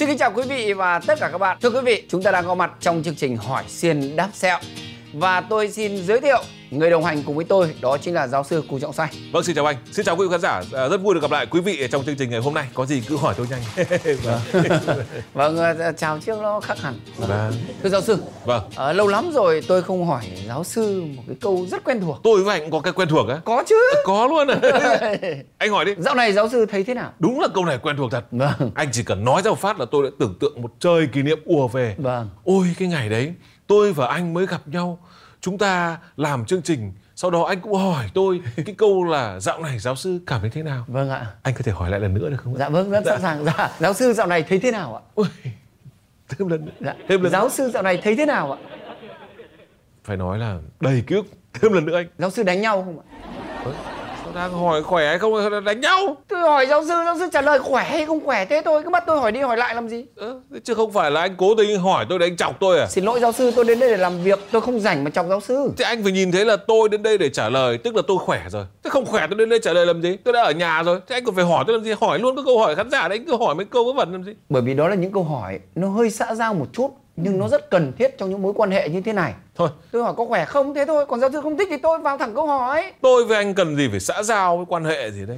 Xin kính chào quý vị và tất cả các bạn. Thưa quý vị, chúng ta đang có mặt trong chương trình Hỏi Xiên Đáp Sẹo. Và tôi xin giới thiệu người đồng hành cùng với tôi, đó chính là giáo sư Cù Trọng Xoay. Vâng, xin chào anh. Xin chào quý khán giả. Rất vui được gặp lại quý vị trong chương trình ngày hôm nay. Có gì cứ hỏi tôi nhanh. Vâng, chào trước nó khác hẳn. Vâng. Thưa giáo sư. Vâng. Lâu lắm rồi tôi không hỏi giáo sư một cái câu rất quen thuộc. Tôi với anh cũng có cái quen thuộc á? Có chứ. Có luôn à. Anh hỏi đi. Dạo này giáo sư thấy thế nào? Đúng là câu này quen thuộc thật. Vâng. Anh chỉ cần nói ra một phát là tôi đã tưởng tượng một trời kỷ niệm ùa về. Vâng. Ôi cái ngày đấy tôi và anh mới gặp nhau, chúng ta làm chương trình, sau đó anh cũng hỏi tôi cái câu là dạo này giáo sư cảm thấy thế nào. Vâng ạ. Anh có thể hỏi lại lần nữa được không ạ? Dạ vâng, rất sẵn sàng. Dạ. Giáo sư dạo này thấy thế nào ạ? Ôi, thêm lần nữa. Dạ. Thêm lần Giáo nữa. sư dạo này thấy thế nào ạ? Phải nói là đầy ký ức. Thêm lần nữa anh. Giáo sư đánh nhau không ạ? Sao đang hỏi khỏe hay không đánh nhau? Tôi hỏi giáo sư trả lời khỏe hay không khỏe thế thôi, cứ bắt tôi hỏi đi hỏi lại làm gì? Chứ không phải là anh cố tình hỏi tôi để anh chọc tôi à? Xin lỗi giáo sư, tôi đến đây để làm việc, tôi không rảnh mà chọc giáo sư. Thế anh phải nhìn thấy là tôi đến đây để trả lời, tức là tôi khỏe rồi. Thế không khỏe tôi đến đây trả lời làm gì? Tôi đã ở nhà rồi, thế anh còn phải hỏi tôi làm gì? Hỏi luôn các câu hỏi khán giả đấy, anh cứ hỏi mấy câu vớ vẩn làm gì? Bởi vì đó là những câu hỏi nó hơi xã giao một chút, nhưng nó rất cần thiết trong những mối quan hệ như thế này. Thôi, Tôi hỏi có khỏe không thế thôi, còn giáo sư không thích thì tôi vào thẳng câu hỏi. tôi với anh cần gì phải xã giao với quan hệ gì đấy?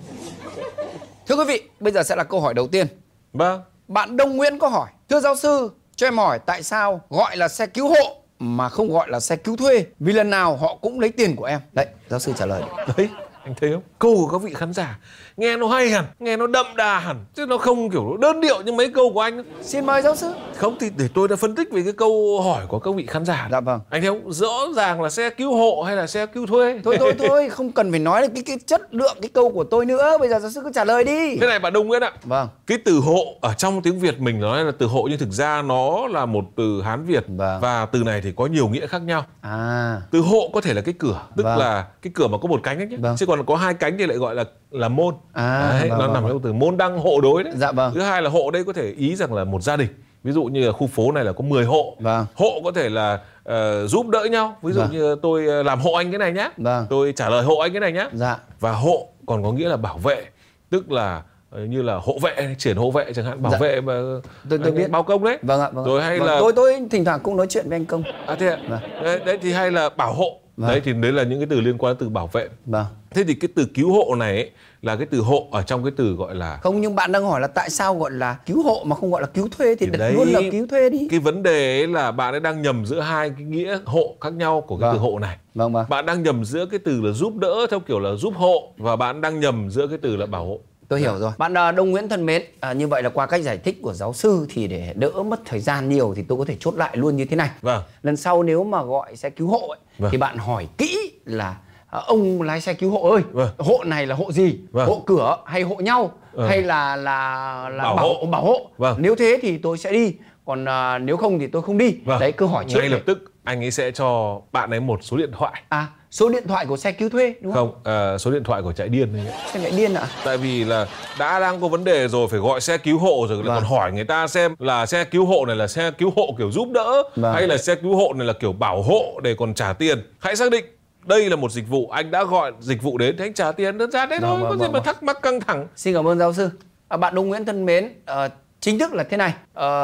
Thưa quý vị, bây giờ sẽ là câu hỏi đầu tiên. Vâng. Bạn Đông Nguyễn có hỏi: thưa giáo sư, cho em hỏi tại sao gọi là xe cứu hộ mà không gọi là xe cứu thuê? Vì lần nào họ cũng lấy tiền của em. Đấy, giáo sư trả lời. Đấy, anh thấy không? Câu của các vị khán giả nghe nó hay hẳn, nghe nó đậm đà hẳn, chứ nó không kiểu đơn điệu như mấy câu của anh. Xin mời giáo sư. Không thì để tôi đã phân tích về cái câu hỏi của các vị khán giả. Dạ vâng. Anh thấy không? Rõ ràng là xe cứu hộ hay là xe cứu thuê? Thôi, không cần phải nói là cái chất lượng cái câu của tôi nữa. Bây giờ giáo sư cứ trả lời đi. Thế này bạn Đông Nguyễn ạ. Vâng. Cái từ hộ ở trong tiếng Việt mình nói là từ hộ, nhưng thực ra nó là một từ Hán Việt. Vâng. Và từ này thì có nhiều nghĩa khác nhau. À. Từ hộ có thể là cái cửa, tức Vâng. là cái cửa mà có một cánh ấy nhé. Vâng. Chứ còn có hai cánh thì lại gọi là môn. Đấy, Vâng, nó nằm trong từ môn đăng hộ đối đấy. Dạ vâng. Thứ hai là hộ đây có thể ý rằng là một gia đình. Ví dụ như là khu phố này là có 10 hộ. Vâng. Hộ có thể là giúp đỡ nhau. Ví dụ Vâng. như tôi làm hộ anh cái này nhá. Vâng. Tôi trả lời hộ anh cái này nhá. Dạ. Và hộ còn có nghĩa là bảo vệ, tức là như là hộ vệ, triển hộ vệ chẳng hạn, bảo Dạ. vệ mà Tôi biết. bao công đấy. Vâng ạ. Vâng. Rồi hay Vâng. là Tôi thỉnh thoảng cũng nói chuyện với anh Công. à thế ạ. Vâng. Đấy thì hay là bảo hộ. Vâng. Đấy thì đấy là những cái từ liên quan đến từ bảo vệ. Vâng. Thế thì cái từ cứu hộ này ấy, là cái từ hộ ở trong cái từ gọi là Không, nhưng bạn đang hỏi là tại sao gọi là cứu hộ mà không gọi là cứu thuê thì đặt đấy, luôn là cứu thuê đi. cái vấn đề ấy là bạn ấy đang nhầm giữa hai cái nghĩa hộ khác nhau của cái Vâng. từ hộ này. Vâng vâng. Bạn đang nhầm giữa cái từ là giúp đỡ theo kiểu là giúp hộ, và bạn đang nhầm giữa cái từ là bảo hộ. Tôi hiểu rồi. Bạn Đông Nguyễn thân mến, như vậy là qua cách giải thích của giáo sư thì để đỡ mất thời gian nhiều thì tôi có thể chốt lại luôn như thế này. Vâng. Lần sau nếu mà gọi xe cứu hộ ấy, Vâng. thì bạn hỏi kỹ là ông lái xe cứu hộ ơi, Vâng. hộ này là hộ gì? Vâng. Hộ cửa hay hộ nhau hay là Bảo hộ. bảo hộ? Vâng. Nếu thế thì tôi sẽ đi, còn nếu không thì tôi không đi. Vâng. Đấy, cứ hỏi trước. Ngay lập tức anh ấy sẽ cho bạn ấy một số điện thoại. Số điện thoại của xe cứu thuê đúng không? Không, số điện thoại của chạy điên đấy. Xe chạy điên ạ? Tại vì là đang có vấn đề rồi, phải gọi xe cứu hộ rồi, lại Vâng. còn hỏi người ta xem là xe cứu hộ này là xe cứu hộ kiểu giúp đỡ, Vâng. hay là xe cứu hộ này là kiểu bảo hộ để còn trả tiền. Hãy xác định đây là một dịch vụ, anh đã gọi dịch vụ đến thì anh trả tiền, đơn giản thế thôi, có gì mà thắc mắc căng thẳng. Xin cảm ơn giáo sư. Bạn Đông Nguyễn thân mến, chính thức là thế này,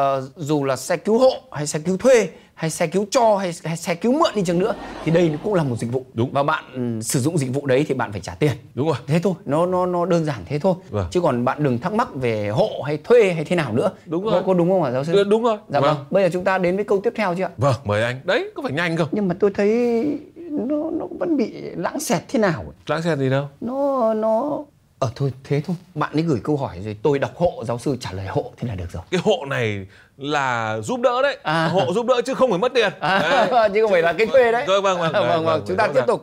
dù là xe cứu hộ hay xe cứu thuê hay xe cứu cho hay xe cứu mượn đi chăng nữa thì đây cũng là một dịch vụ. Đúng. Và bạn sử dụng dịch vụ đấy thì bạn phải trả tiền. Đúng rồi. Thế thôi, nó đơn giản thế thôi. Vâng. Chứ còn bạn đừng thắc mắc về hộ hay thuê hay thế nào nữa. Đúng rồi. Có đúng không hả giáo sư? Đúng rồi. Dạ vâng. Bây giờ chúng ta đến với câu tiếp theo chưa ạ? Vâng, mời anh. Đấy, có phải nhanh không? Nhưng mà tôi thấy nó vẫn bị lãng xẹt thế nào ấy. Lãng xẹt gì đâu. Nó thôi thế thôi. Bạn ấy gửi câu hỏi rồi tôi đọc hộ, giáo sư trả lời hộ thế là được rồi. Cái hộ này là giúp đỡ đấy. À. Hộ giúp đỡ chứ không phải mất tiền. Đấy. Chứ không phải là cái thuê đấy. Vâng. Chúng ta tiếp tục.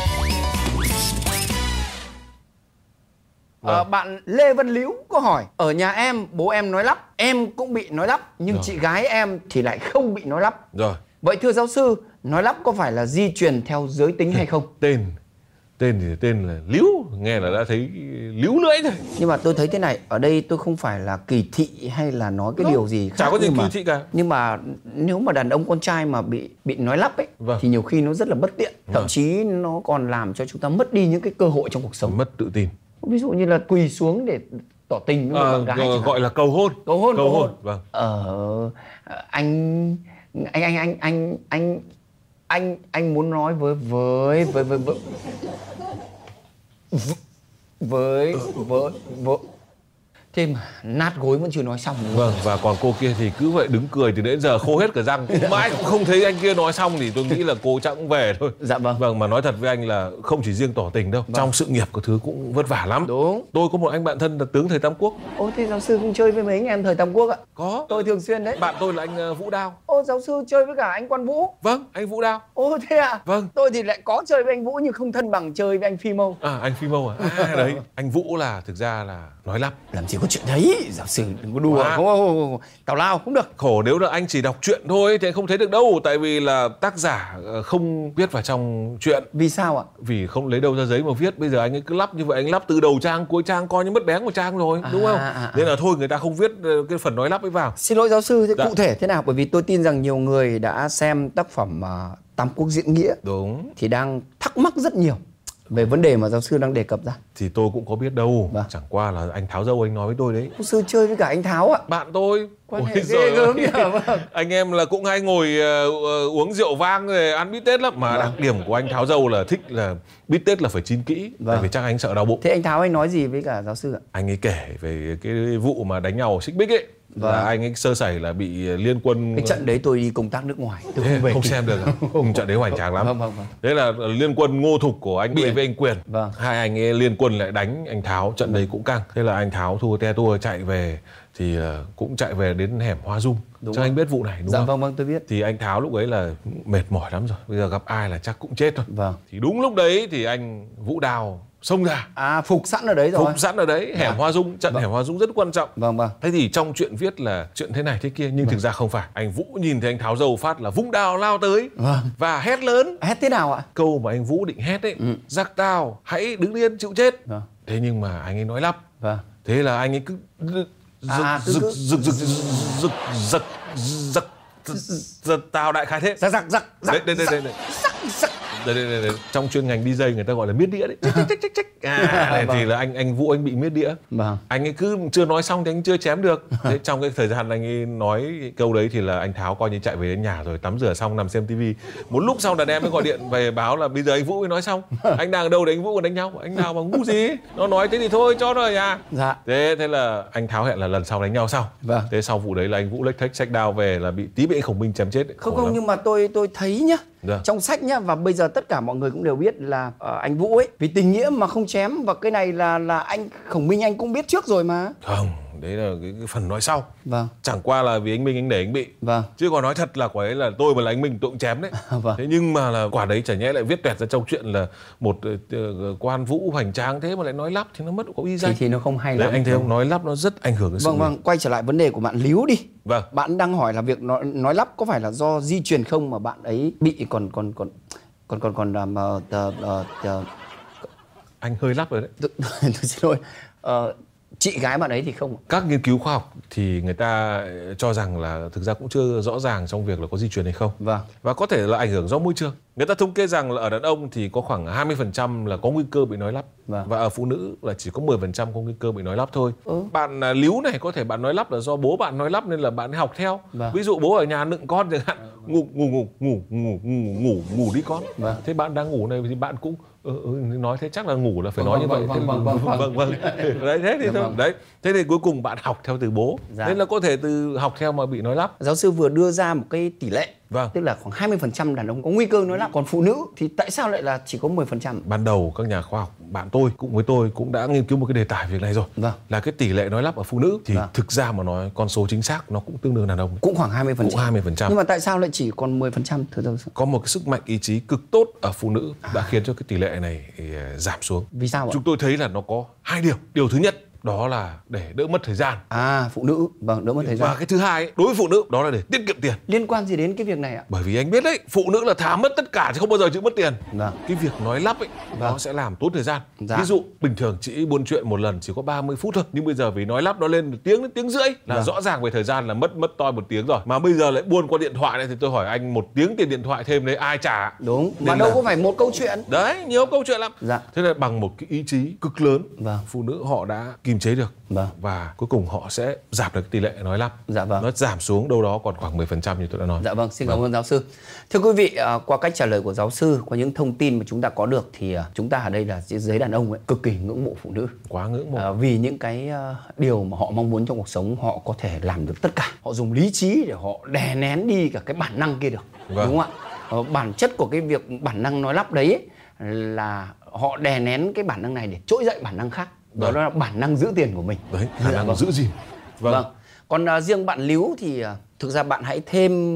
Bạn Lê Văn Liễu có hỏi: ở nhà em bố em nói lắp, em cũng bị nói lắp, nhưng Rồi. chị gái em thì lại không bị nói lắp. Rồi. Vậy thưa giáo sư, nói lắp có phải là di truyền theo giới tính hay không? Tên thì tên là Liễu, nghe là đã thấy liễu lưỡi rồi. Nhưng mà tôi thấy thế này, ở đây tôi không phải là kỳ thị hay là nói cái điều gì khác. Chả có gì nhưng kỳ mà, thị cả. Nhưng mà nếu mà đàn ông con trai mà bị nói lắp ấy, Vâng. thì nhiều khi nó rất là bất tiện. Thậm Vâng. chí nó còn làm cho chúng ta mất đi những cái cơ hội trong cuộc sống. Mất tự tin. Ví dụ như là quỳ xuống để tỏ tình với một bạn gái chẳng gọi là cầu hôn. Cầu hôn. Vâng. Anh muốn nói với thế mà nát gối vẫn chưa nói xong nữa. Vâng, và còn cô kia thì cứ vậy đứng cười từ đến giờ khô hết cả răng, mãi cũng không thấy anh kia nói xong thì tôi nghĩ là cô chắc cũng về thôi. Dạ vâng. Vâng, mà nói thật với anh là không chỉ riêng tỏ tình đâu, trong sự nghiệp của thứ cũng vất vả lắm. Đúng. Tôi có một anh bạn thân là tướng thời Tam Quốc. Ô, thế giáo sư cũng chơi với mấy anh em thời Tam Quốc ạ? Có. Tôi thường xuyên đấy. Bạn tôi là anh Vũ Đao. Ô, giáo sư chơi với cả anh Quan Vũ? Vâng, anh Vũ Đao. Ô, thế à? Vâng. Tôi thì lại có chơi với anh Vũ nhưng không thân bằng chơi với anh Phi Mâu. À, anh Phi Mâu à? Đấy, anh Vũ là thực ra là nói lắp. Làm gì có chuyện đấy, giáo sư đừng có đùa. Không, tào lao không được. Khổ nếu là anh chỉ đọc truyện thôi thì anh không thấy được đâu, tại vì là tác giả không viết vào trong truyện. Vì sao ạ? Vì không lấy đâu ra giấy mà viết. Bây giờ anh ấy cứ lắp như vậy, anh lắp từ đầu trang cuối trang coi như mất bén của trang rồi, đúng không? Nên là thôi người ta không viết cái phần nói lắp ấy vào. Xin lỗi giáo sư, thế Dạ. cụ thể thế nào? Bởi vì tôi tin rằng nhiều người đã xem tác phẩm Tam Quốc diễn nghĩa. Đúng. Thì đang thắc mắc rất nhiều về vấn đề mà giáo sư đang đề cập ra. Thì tôi cũng có biết đâu. Vâng. Chẳng qua là anh Tháo Dâu anh nói với tôi đấy. Giáo sư chơi với cả anh Tháo ạ? Bạn tôi. Quan hệ ghê gớm nhỉ? Vâng. Anh em là cũng hay ngồi uống rượu vang rồi ăn bít tết lắm. Mà đặc điểm của anh Tháo Dâu là thích là bít tết là phải chín kỹ. Tại vì chắc anh sợ đau bụng. Thế anh Tháo anh nói gì với cả giáo sư ạ? Anh ấy kể về cái vụ mà đánh nhau ở Xích Bích ấy. Vâng. Là anh ấy sơ sẩy là bị liên quân. Cái trận đấy tôi đi công tác nước ngoài, tôi Thế không về không kịp. xem được à? Trận đấy hoành tráng lắm. Vâng. Đấy là liên quân Ngô Thục của anh bị với anh Quyền. Vâng. Hai anh ấy liên quân lại đánh anh Tháo, trận đấy cũng căng. Thế là anh Tháo thua te tua chạy về thì cũng chạy về đến hẻm Hoa Dung. Chắc anh biết vụ này đúng không? Vâng, tôi biết. Thì anh Tháo lúc ấy là mệt mỏi lắm rồi, bây giờ gặp ai là chắc cũng chết thôi. Vâng. Thì đúng lúc đấy thì anh Vũ Đào xông ra. À, phục sẵn ở đấy rồi. Phục sẵn ở đấy, hẻm Hoa Dung, trận hẻm Hoa Dung rất quan trọng. Vâng. Thế thì trong chuyện viết là chuyện thế này thế kia, nhưng thực ra không phải. Anh Vũ nhìn thấy anh Tháo Dâu phát là vung đao lao tới và hét lớn. Hét thế nào ạ? Câu mà anh Vũ định hét ấy, giặc Tào hãy đứng yên chịu chết. Vâng. Thế nhưng mà anh ấy nói lắp. Vâng. Thế là anh ấy cứ giặc Tào đại khái thế. Giặc. Đây. Trong chuyên ngành DJ người ta gọi là miết đĩa đấy. Thì là anh Vũ anh bị miết đĩa. Vâng. Anh ấy cứ chưa nói xong thì anh chưa chém được. Thế trong cái thời gian anh ấy nói câu đấy thì là anh Tháo coi như chạy về đến nhà rồi, tắm rửa xong nằm xem tivi. Một lúc sau đàn em mới gọi điện về báo là bây giờ anh Vũ mới nói xong. Anh đang ở đâu để anh Vũ còn đánh nhau? Anh nào mà ngu gì? Nó nói thế thì thôi cho nó ở nhà. Dạ. Thế là anh Tháo hẹn là lần sau đánh nhau sau. Vâng. Thế sau vụ đấy là anh Vũ lếch thếch xách đao về là bị tí bị Khổng Minh chém chết. Không, nhưng mà tôi thấy nhá. Dạ. Trong sách nhá, và bây giờ tất cả mọi người cũng đều biết là anh Vũ ấy vì tình nghĩa mà không chém, và cái này là anh Khổng Minh anh cũng biết trước rồi mà. Không, đấy là cái phần nói sau. Vâng. Chẳng qua là vì anh Minh anh để anh bị. Vâng. Chứ còn nói thật là quả ấy là tôi mà là anh Minh tôi cũng chém đấy. Vâng. Thế nhưng mà là quả đấy chả nhẽ lại viết toẹt ra trong chuyện là một quan vũ hoành tráng thế mà lại nói lắp thì nó mất có uy danh. Thì nó không hay đấy, lắm. anh thấy không, nói lắp nó rất ảnh hưởng đến sự nghiệp. Vâng, quay trở lại vấn đề của bạn Líu đi. Vâng. Bạn đang hỏi là việc nói lắp có phải là do di truyền không mà bạn ấy bị còn anh hơi lắp rồi đấy. tôi xin lỗi. Chị gái bạn ấy thì không. Các nghiên cứu khoa học thì người ta cho rằng là thực ra cũng chưa rõ ràng trong việc là có di truyền hay không. Vâng. Và có thể là ảnh hưởng do môi trường. Người ta thống kê rằng là ở đàn ông thì có khoảng 20% là có nguy cơ bị nói lắp. Vâng. Và ở phụ nữ là chỉ có 10% có nguy cơ bị nói lắp thôi. Bạn Líu này có thể bạn nói lắp là do bố bạn nói lắp nên là bạn ấy học theo. Vâng. Ví dụ bố ở nhà nựng con chẳng hạn, ngủ đi con. Vâng. Thế bạn đang ngủ này thì bạn cũng nói thế chắc là ngủ là phải nói như vậy. Vâng. Đấy thế thì thôi. Đấy. Thế thì cuối cùng bạn học theo từ bố. Dạ. Nên là có thể từ học theo mà bị nói lắp. Giáo sư vừa đưa ra một cái tỷ lệ. Vâng. Tức là khoảng 20% đàn ông có nguy cơ nói lắp, còn phụ nữ thì tại sao lại là chỉ có 10%? Ban đầu các nhà khoa học bạn tôi cũng với tôi cũng đã nghiên cứu một cái đề tài việc này rồi. Vâng. Là cái tỷ lệ nói lắp ở phụ nữ thì thực ra mà nói con số chính xác nó cũng tương đương đàn ông. Cũng khoảng 20%. Cũng 20%. Nhưng mà tại sao lại chỉ còn 10% thưa giáo sư? Có một cái sức mạnh ý chí cực tốt ở phụ nữ đã khiến cho cái tỷ lệ này giảm xuống. Vì sao ạ? Chúng tôi thấy là nó có hai điều. Điều thứ nhất đó là để đỡ mất thời gian. Phụ nữ, vâng, đỡ mất thời gian. Và cái thứ hai ấy, đối với phụ nữ đó là để tiết kiệm tiền. Liên quan gì đến cái việc này ạ? Bởi vì anh biết đấy, phụ nữ là thà mất tất cả chứ không bao giờ chịu mất tiền. Vâng. Cái việc nói lắp ấy nó sẽ làm tốn thời gian. Dạ. Ví dụ bình thường chị buôn chuyện một lần chỉ có 30 phút thôi, nhưng bây giờ vì nói lắp nó lên 1 tiếng đến 1 tiếng rưỡi là rõ ràng về thời gian là mất toi 1 tiếng rồi. Mà bây giờ lại buôn qua điện thoại này thì tôi hỏi anh 1 tiếng tiền điện thoại thêm đấy ai trả? Đúng, mà đâu có phải một câu chuyện. Đấy, nhiều câu chuyện lắm. Dạ. Thế là bằng một cái ý chí cực lớn, Vâng. phụ nữ họ đã kìm kiềm chế được. Vâng. Và cuối cùng họ sẽ giảm được tỷ lệ nói lắp. Dạ vâng. Nó giảm xuống đâu đó còn khoảng 10% như tôi đã nói. Dạ vâng, xin cảm ơn giáo sư. Thưa quý vị, qua cách trả lời của giáo sư, qua những thông tin mà chúng ta có được thì chúng ta ở đây là giới đàn ông ấy, cực kỳ ngưỡng mộ phụ nữ. Quá ngưỡng mộ. Vì những cái điều mà họ mong muốn trong cuộc sống, họ có thể làm được tất cả. Họ dùng lý trí để họ đè nén đi cả cái bản năng kia được. Vâng. Đúng không ạ? Bản chất của cái việc bản năng nói lắp đấy ấy, là họ đè nén cái bản năng này để trỗi dậy bản năng khác. Đó là bản năng giữ tiền của mình. Đấy, khả năng vâng. giữ gìn. Vâng. Còn riêng bạn Líu thì thực ra bạn hãy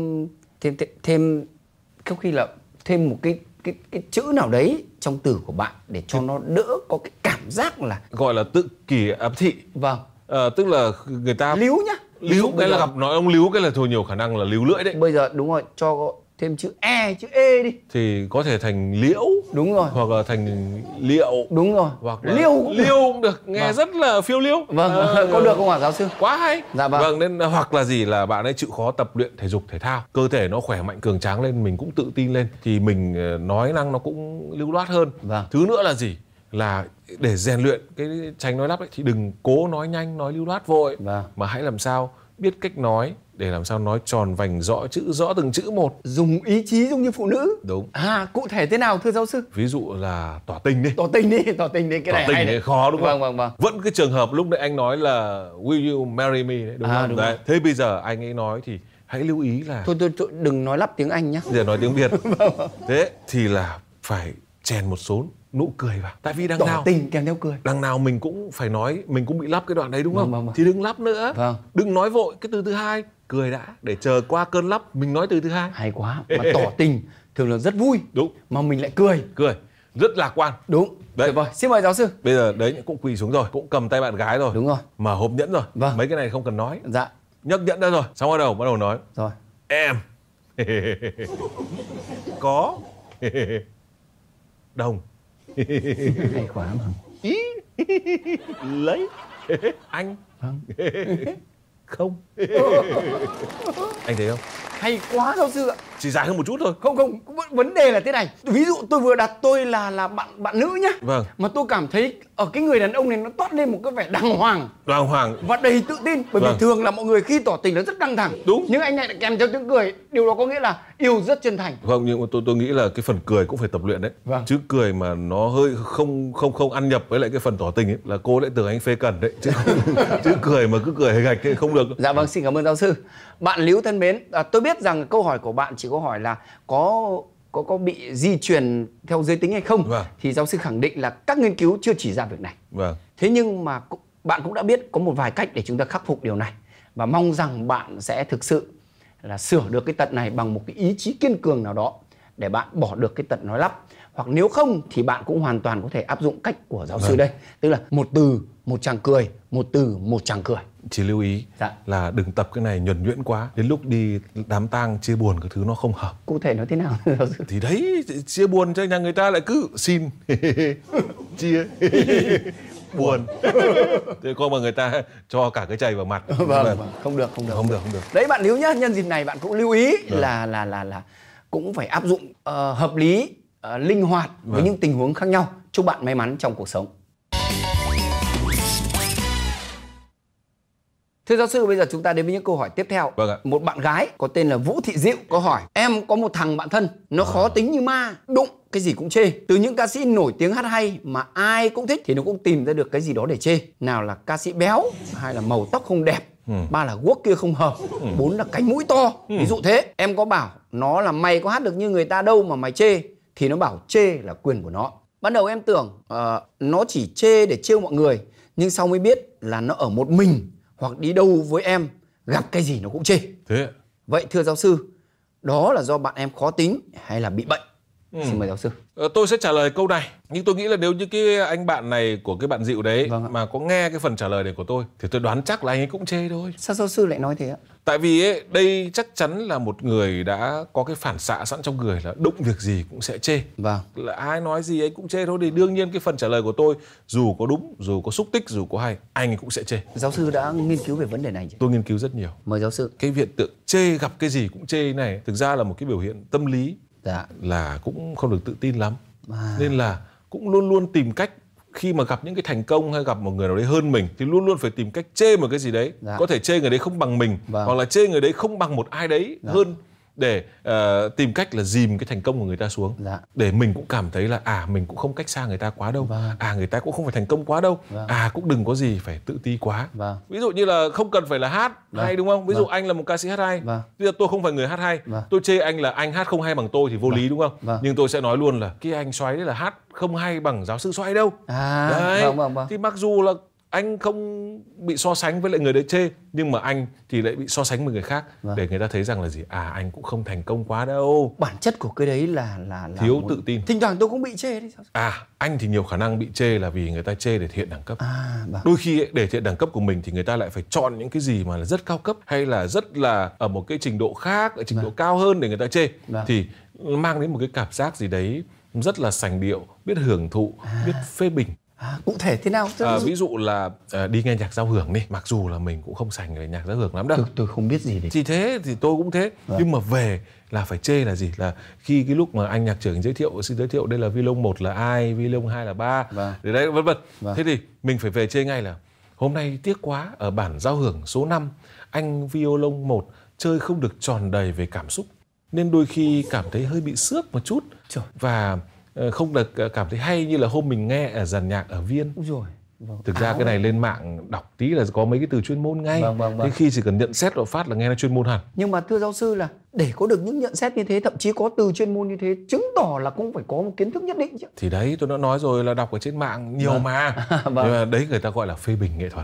thêm có khi là thêm một cái chữ nào đấy trong từ của bạn để cho nó đỡ có cái cảm giác là gọi là tự kỷ ám thị. Vâng. Tức là người ta Líu nhá. Líu cái là gặp nói ông líu cái là thôi, nhiều khả năng là líu lưỡi đấy. Bây giờ đúng rồi, cho thêm chữ e, chữ ê đi Thì có thể thành liễu. Đúng rồi. Hoặc là thành liệu. Đúng rồi. Hoặc là liêu cũng được. Nghe vâng. rất là phiêu liêu. Vâng, có được không ạ giáo sư? Quá hay. Dạ vâng. Nên hoặc là gì là bạn ấy chịu khó tập luyện thể dục thể thao, cơ thể nó khỏe mạnh cường tráng lên, mình cũng tự tin lên thì mình nói năng nó cũng lưu loát hơn. Vâng. Thứ nữa là gì? Là để rèn luyện cái tránh nói lắp ấy thì đừng cố nói nhanh, nói lưu loát vội. Vâng. Mà hãy làm sao biết cách nói để làm sao nói tròn vành rõ chữ, rõ từng chữ một. Dùng ý chí giống như phụ nữ. Đúng. Cụ thể thế nào thưa giáo sư? Ví dụ là tỏ tình đi. Tỏ tình đi, cái này hay này khó đúng không? Vâng. Vẫn cái trường hợp lúc nãy anh nói là will you marry me đấy, đúng không? Đúng đấy. rồi. Thế bây giờ anh ấy nói thì hãy lưu ý là Thôi đừng nói lắp tiếng Anh nhá. giờ nói tiếng Việt. Thế thì là phải chèn một số nụ cười vào. Tại vì Tỏ tình kèm theo cười. đằng nào mình cũng phải nói, mình cũng bị lắp cái đoạn đấy đúng không? Vâng. Thì đừng lắp nữa. Vâng. Đừng nói vội cái từ thứ hai, cười đã để chờ qua cơn lắp mình nói từ thứ hai. Hay quá. Mà tỏ tình thường là rất vui. Đúng. Mà mình lại cười. Rất lạc quan. Đúng. Đấy. Rồi, xin mời giáo sư. Bây giờ đấy cũng quỳ xuống rồi, cũng cầm tay bạn gái rồi. Đúng rồi. Mở hộp nhẫn rồi. Vâng. Mấy cái này không cần nói. Dạ. Nhấc nhẫn ra rồi, xong bắt đầu nói. Rồi. Em có đồng Hay quá mà. ý lấy anh. Vâng. Không. Anh thấy không? Hay quá giáo sư ạ. Chỉ dài hơn một chút thôi. Không, vấn đề là thế này. Ví dụ tôi vừa đặt tôi là bạn nữ nhá. Vâng. Mà tôi cảm thấy ở cái người đàn ông này nó toát lên một cái vẻ đàng hoàng và đầy tự tin. Bởi vì thường là mọi người khi tỏ tình nó rất căng thẳng. Đúng. Nhưng anh này lại kèm theo tiếng cười. Điều đó có nghĩa là yêu rất chân thành. Không, nhưng mà tôi nghĩ là cái phần cười cũng phải tập luyện đấy. Vâng. Chứ cười mà nó hơi không ăn nhập với lại cái phần tỏ tình ấy là cô lại tưởng anh phê cẩn đấy. Chứ cười mà cứ cười gạch ấy không được. Dạ vâng, xin cảm ơn giáo sư. Bạn Líu thân mến, tôi biết rằng câu hỏi của bạn chỉ có hỏi là có bị di truyền theo giới tính hay không. Vâng. Thì giáo sư khẳng định là các nghiên cứu chưa chỉ ra việc này. Vâng. Thế nhưng mà bạn cũng đã biết có một vài cách để chúng ta khắc phục điều này. Và mong rằng bạn sẽ thực sự là sửa được cái tật này bằng một cái ý chí kiên cường nào đó để bạn bỏ được cái tật nói lắp. Hoặc nếu không thì bạn cũng hoàn toàn có thể áp dụng cách của giáo sư đây. Tức là một từ, một tràng cười, một từ, một tràng cười. Chỉ lưu ý là đừng tập cái này nhuần nhuyễn quá. Đến lúc đi đám tang chia buồn cái thứ nó không hợp. Cụ thể nói thế nào giáo sư? Thì đấy, chia buồn cho nhà người ta lại cứ xin chia buồn. Thế có mà người ta cho cả cái chày vào mặt. Vâng. Không được. Đấy bạn Líu nhá, nhân dịp này bạn cũng lưu ý là cũng phải áp dụng hợp lý, linh hoạt với những tình huống khác nhau. Chúc bạn may mắn trong cuộc sống. Thưa giáo sư, bây giờ chúng ta đến với những câu hỏi tiếp theo. Vâng ạ. Một bạn gái có tên là Vũ Thị Diệu có hỏi: em có một thằng bạn thân, nó khó tính như ma, đụng cái gì cũng chê. Từ những ca sĩ nổi tiếng hát hay mà ai cũng thích thì nó cũng tìm ra được cái gì đó để chê. Nào là ca sĩ béo, hai là màu tóc không đẹp, ba là guốc kia không hợp, bốn là cánh mũi to. Ví dụ thế. Em có bảo nó là mày có hát được như người ta đâu mà mày chê, thì nó bảo chê là quyền của nó. Ban đầu em tưởng nó chỉ chê để trêu mọi người, nhưng sau mới biết là nó ở một mình hoặc đi đâu với em, gặp cái gì nó cũng chê. Thế. Vậy thưa giáo sư, đó là do bạn em khó tính hay là bị bệnh? Xin mời giáo sư. Tôi sẽ trả lời câu này. Nhưng tôi nghĩ là nếu như cái anh bạn này của cái bạn Diệu đấy mà có nghe cái phần trả lời này của tôi thì tôi đoán chắc là anh ấy cũng chê thôi. Sao giáo sư lại nói thế ạ? Tại vì ấy, đây chắc chắn là một người đã có cái phản xạ sẵn trong người là đụng việc gì cũng sẽ chê. Vâng. Là ai nói gì ấy cũng chê thôi. Thì đương nhiên cái phần trả lời của tôi, dù có đúng, dù có xúc tích, dù có hay, anh ấy cũng sẽ chê. Giáo sư đã nghiên cứu về vấn đề này chứ? Tôi nghiên cứu rất nhiều. Mời giáo sư. Cái hiện tượng chê gặp cái gì cũng chê này thực ra là một cái biểu hiện tâm lý. Dạ. Là cũng không được tự tin lắm. Nên là cũng luôn luôn tìm cách khi mà gặp những cái thành công hay gặp một người nào đấy hơn mình thì luôn luôn phải tìm cách chê một cái gì đấy. Có thể chê người đấy không bằng mình, hoặc là chê người đấy không bằng một ai đấy hơn, để tìm cách là dìm cái thành công của người ta xuống, để mình cũng cảm thấy là mình cũng không cách xa người ta quá đâu, người ta cũng không phải thành công quá đâu, cũng đừng có gì phải tự ti quá. Ví dụ như là không cần phải là hát hay, đúng không? Ví dụ anh là một ca sĩ hát hay, bây giờ tôi không phải người hát hay, tôi chê anh là anh hát không hay bằng tôi thì vô lý, đúng không? Nhưng tôi sẽ nói luôn là cái anh Xoáy đấy là hát không hay bằng giáo sư Xoáy đâu. Đấy. Thì mặc dù là anh không bị so sánh với lại người đấy chê, nhưng mà anh thì lại bị so sánh với người khác, để người ta thấy rằng là gì? Anh cũng không thành công quá đâu. Bản chất của cái đấy là thiếu tự tin. Thỉnh thoảng tôi cũng bị chê đấy. Anh thì nhiều khả năng bị chê là vì người ta chê để thể hiện đẳng cấp. Đôi khi để thể hiện đẳng cấp của mình thì người ta lại phải chọn những cái gì mà là rất cao cấp, hay là rất là ở một cái trình độ khác, ở trình độ cao hơn để người ta chê. Thì mang đến một cái cảm giác gì đấy rất là sành điệu, biết hưởng thụ, biết phê bình. Cụ thể thế nào? Ví dụ là đi nghe nhạc giao hưởng đi, mặc dù là mình cũng không sành về nhạc giao hưởng lắm đâu. Tôi không biết gì đấy. Thì thế thì tôi cũng thế. Nhưng mà về là phải chê là gì? Là khi cái lúc mà anh nhạc trưởng xin giới thiệu đây là violon 1 là ai, violon 2 là 3, để đấy vân vân. Thế thì mình phải về chê ngay là hôm nay tiếc quá, ở bản giao hưởng số 5 anh violon 1 chơi không được tròn đầy về cảm xúc, nên đôi khi cảm thấy hơi bị xước một chút. Và không được cảm thấy hay như là hôm mình nghe ở dàn nhạc ở Viên. Thực ra cái này lên mạng đọc tí là có mấy cái từ chuyên môn ngay. Thế khi chỉ cần nhận xét vào phát là nghe nó chuyên môn hẳn. Nhưng mà thưa giáo sư là để có được những nhận xét như thế, thậm chí có từ chuyên môn như thế, chứng tỏ là cũng phải có một kiến thức nhất định chứ. Thì đấy, tôi đã nói rồi là đọc ở trên mạng nhiều mà. Nhưng mà đấy người ta gọi là phê bình nghệ thuật.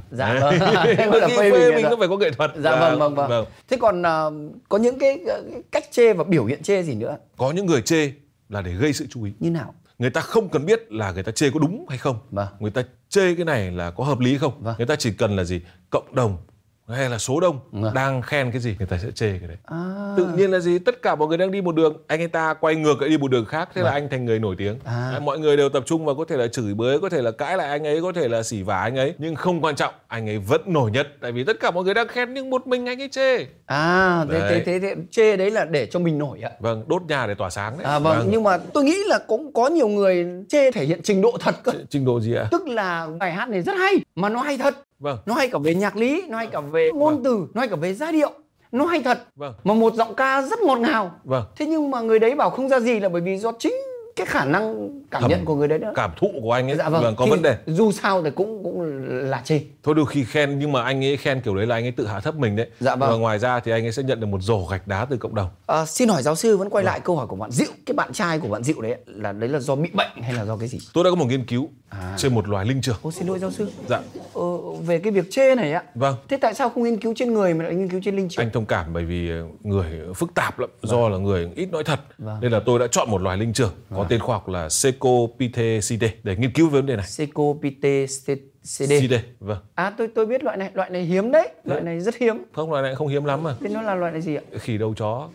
Phê bình nó phải có nghệ thuật. Vâng. Thế còn có những cái cách chê và biểu hiện chê gì nữa? Có những người chê là để gây sự chú ý. Như nào? Người ta không cần biết là người ta chê có đúng hay không. Người ta chê cái này là có hợp lý không. Người ta chỉ cần là gì? Cộng đồng hay là số đông đang khen cái gì người ta sẽ chê cái đấy. Tự nhiên là gì? Tất cả mọi người đang đi một đường, anh ấy ta quay ngược lại đi một đường khác, thế là anh thành người nổi tiếng. Mọi người đều tập trung vào có thể là chửi bới, có thể là cãi lại anh ấy, có thể là xỉ vả anh ấy, nhưng không quan trọng, anh ấy vẫn nổi nhất, tại vì tất cả mọi người đang khen nhưng một mình anh ấy chê. Thế chê đấy là để cho mình nổi ạ. Vâng, đốt nhà để tỏa sáng đấy. Nhưng mà tôi nghĩ là cũng có nhiều người chê thể hiện trình độ thật cơ. Trình độ gì ạ? Tức là bài hát này rất hay, mà nó hay thật. Nó hay cả về nhạc lý, nó hay cả về ngôn từ, nó hay cả về giai điệu, nó hay thật. Mà một giọng ca rất ngọt ngào. Thế nhưng mà người đấy bảo không ra gì là bởi vì do chính cái khả năng cảm nhận của người đấy nữa. Cảm thụ của anh ấy có vấn đề. Dù sao thì cũng là chê. Thôi đôi khi khen nhưng mà anh ấy khen kiểu đấy là anh ấy tự hạ thấp mình đấy. Và ngoài ra thì anh ấy sẽ nhận được một rổ gạch đá từ cộng đồng. Xin hỏi giáo sư, vẫn quay lại câu hỏi của bạn Diệu. Cái bạn trai của bạn Diệu đấy là do bị bệnh hay là do cái gì? Tôi đã có một nghiên cứu trên một loài linh trưởng. Xin lỗi giáo sư. Về cái việc chê này ạ. Thế tại sao không nghiên cứu trên người mà lại nghiên cứu trên linh trưởng? Anh thông cảm bởi vì người phức tạp lắm, do là người ít nói thật, nên là tôi đã chọn một loài linh trưởng có tên khoa học là Secopithecidae để nghiên cứu về vấn đề này. Secopithecidae. Tôi biết loại này hiếm đấy. Loại này rất hiếm. Không, loại này không hiếm lắm mà. Thế nó là loại này gì ạ? Khỉ đầu chó.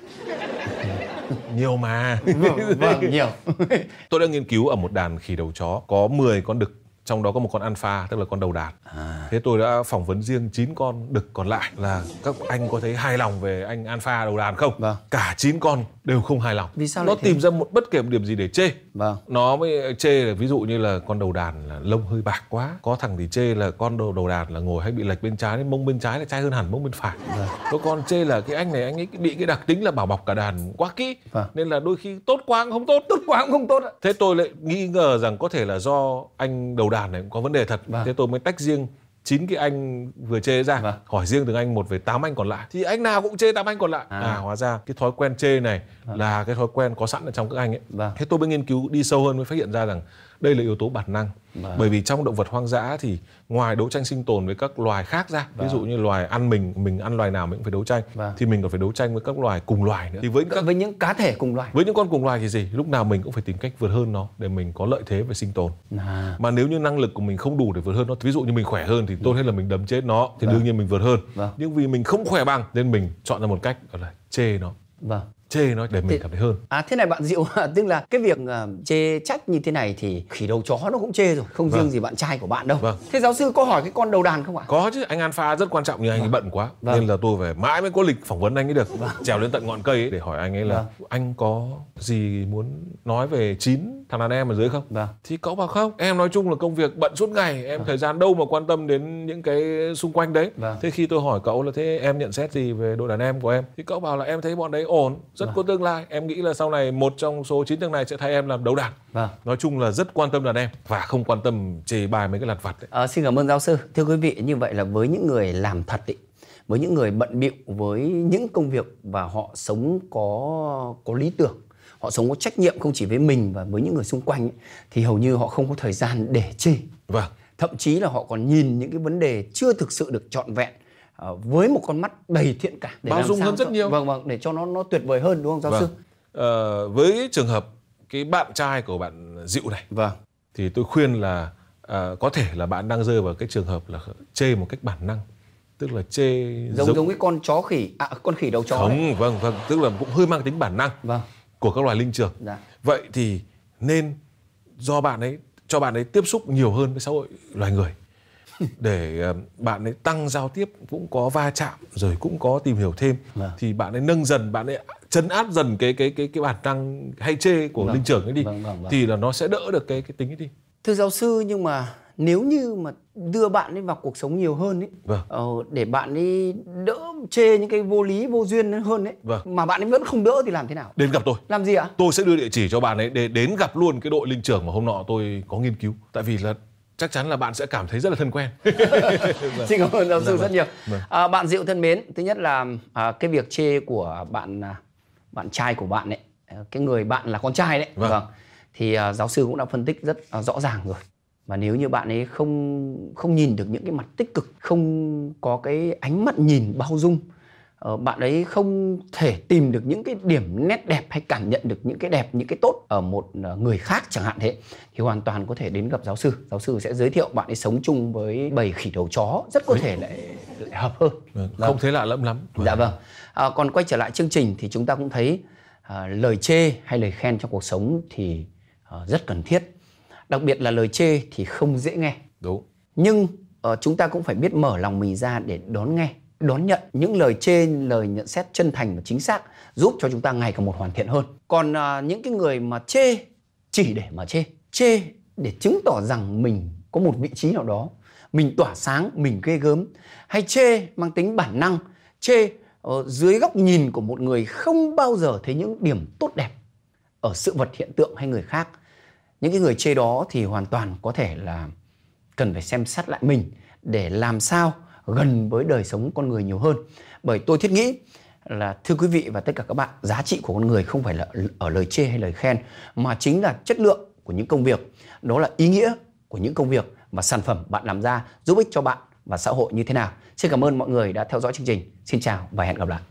Nhiều mà. Nhiều. Tôi đã nghiên cứu ở một đàn khỉ đầu chó có 10 con đực, trong đó có một con alpha, tức là con đầu đàn. Thế tôi đã phỏng vấn riêng 9 con đực còn lại là các anh có thấy hài lòng về anh alpha đầu đàn không? Cả 9 con đều không hài lòng. Vì sao nó tìm ra một bất kể một điểm gì để chê. Nó mới chê là ví dụ như là con đầu đàn là lông hơi bạc quá. Có thằng thì chê là con đầu đàn là ngồi hay bị lệch bên trái, mông bên trái là trai hơn hẳn mông bên phải. Có con chê là cái anh này anh ấy bị cái đặc tính là bảo bọc cả đàn quá kỹ, nên là đôi khi tốt quá cũng không tốt, tốt quá cũng không tốt. Thế tôi lại nghi ngờ rằng có thể là do anh đầu đàn này cũng có vấn đề thật. Thế tôi mới tách riêng 9 cái anh vừa chê ra, hỏi riêng từng anh một về 8 anh còn lại, thì anh nào cũng chê 8 anh còn lại. Hóa ra cái thói quen chê này là cái thói quen có sẵn ở trong các anh ấy. Thế tôi mới nghiên cứu đi sâu hơn mới phát hiện ra rằng đây là yếu tố bản năng. Bởi vì trong động vật hoang dã thì ngoài đấu tranh sinh tồn với các loài khác ra, ví dụ như loài ăn mình ăn loài nào mình cũng phải đấu tranh, thì mình còn phải đấu tranh với các loài cùng loài nữa. Thì với những cá thể cùng loài, với những con cùng loài thì gì, lúc nào mình cũng phải tìm cách vượt hơn nó để mình có lợi thế về sinh tồn. Mà nếu như năng lực của mình không đủ để vượt hơn nó, ví dụ như mình khỏe hơn thì tốt hết là mình đấm chết nó, thì đương nhiên mình vượt hơn. Nhưng vì mình không khỏe bằng nên mình chọn ra một cách gọi là chê nó. chê nó để mình cảm thấy hơn. Thế này bạn Diệu, tức là cái việc chê trách như thế này thì khỉ đầu chó nó cũng chê rồi, không riêng gì bạn trai của bạn đâu. Thế giáo sư có hỏi cái con đầu đàn không ạ? Có chứ, anh Alpha rất quan trọng nhưng anh ấy bận quá, nên là tôi phải mãi mới có lịch phỏng vấn anh ấy được, trèo lên tận ngọn cây ấy để hỏi anh ấy là anh có gì muốn nói về 9 thằng đàn em ở dưới không? Thì cậu bảo không, em nói chung là công việc bận suốt ngày, em thời gian đâu mà quan tâm đến những cái xung quanh đấy. Thế khi tôi hỏi cậu là thế em nhận xét gì về đội đàn em của em, thì cậu bảo là em thấy bọn đấy ổn, rất có tương lai, em nghĩ là sau này một trong số 9 thằng này sẽ thay em làm đấu đàn. Nói chung là rất quan tâm đàn em và không quan tâm chê bai mấy cái lặt vặt đấy. Xin cảm ơn giáo sư. Thưa quý vị, như vậy là với những người làm thật ý, với những người bận bịu với những công việc và họ sống có lý tưởng, họ sống có trách nhiệm không chỉ với mình và với những người xung quanh ấy, thì hầu như họ không có thời gian để chê. Thậm chí là họ còn nhìn những cái vấn đề chưa thực sự được trọn vẹn với một con mắt đầy thiện cảm để bao dung hơn rất nhiều. Để cho nó tuyệt vời hơn, đúng không giáo sư? Với trường hợp cái bạn trai của bạn Diệu này, thì tôi khuyên là có thể là bạn đang rơi vào cái trường hợp là chê một cách bản năng, tức là chê giống cái con chó khỉ, con khỉ đầu chó. Không, vâng, tức là cũng hơi mang tính bản năng của các loài linh trưởng. Vậy thì nên cho bạn ấy tiếp xúc nhiều hơn với xã hội loài người để bạn ấy tăng giao tiếp, cũng có va chạm rồi cũng có tìm hiểu thêm, thì bạn ấy nâng dần, bạn ấy trấn áp dần cái bản năng hay chê của linh trưởng ấy đi, thì là nó sẽ đỡ được cái tính ấy đi. Thưa giáo sư, nhưng mà nếu như mà đưa bạn ấy vào cuộc sống nhiều hơn ấy, để bạn ấy đỡ chê những cái vô lý vô duyên hơn ấy, mà bạn ấy vẫn không đỡ thì làm thế nào? Đến gặp tôi. Làm gì ạ? Tôi sẽ đưa địa chỉ cho bạn ấy để đến gặp luôn cái đội linh trưởng mà hôm nọ tôi có nghiên cứu. Tại vì là chắc chắn là bạn sẽ cảm thấy rất là thân quen. Xin cảm ơn giáo sư rất nhiều. Bạn Diệu thân mến, thứ nhất là cái việc chê của bạn trai của bạn ấy, cái người bạn là con trai đấy, thì giáo sư cũng đã phân tích rất rõ ràng rồi. Và nếu như bạn ấy không nhìn được những cái mặt tích cực, không có cái ánh mắt nhìn bao dung, bạn ấy không thể tìm được những cái điểm nét đẹp hay cảm nhận được những cái đẹp, những cái tốt ở một người khác chẳng hạn thế, thì hoàn toàn có thể đến gặp giáo sư. Giáo sư sẽ giới thiệu bạn ấy sống chung với bầy khỉ đầu chó, rất có thể lại hợp hơn. Không thấy lạ lẫm lắm. Dạ vâng. Còn quay trở lại chương trình thì chúng ta cũng thấy lời chê hay lời khen trong cuộc sống thì rất cần thiết. Đặc biệt là lời chê thì không dễ nghe. Đúng. Nhưng chúng ta cũng phải biết mở lòng mình ra để đón nghe, đón nhận những lời chê, lời nhận xét chân thành và chính xác, giúp cho chúng ta ngày càng một hoàn thiện hơn. Còn những cái người mà chê chỉ để mà chê để chứng tỏ rằng mình có một vị trí nào đó, mình tỏa sáng, mình ghê gớm, hay chê mang tính bản năng, chê dưới góc nhìn của một người không bao giờ thấy những điểm tốt đẹp ở sự vật, hiện tượng hay người khác, những cái người chê đó thì hoàn toàn có thể là cần phải xem xét lại mình để làm sao gần với đời sống con người nhiều hơn. Bởi tôi thiết nghĩ là, thưa quý vị và tất cả các bạn, giá trị của con người không phải là ở lời chê hay lời khen, mà chính là chất lượng của những công việc, đó là ý nghĩa của những công việc và sản phẩm bạn làm ra giúp ích cho bạn và xã hội như thế nào. Xin cảm ơn mọi người đã theo dõi chương trình. Xin chào và hẹn gặp lại.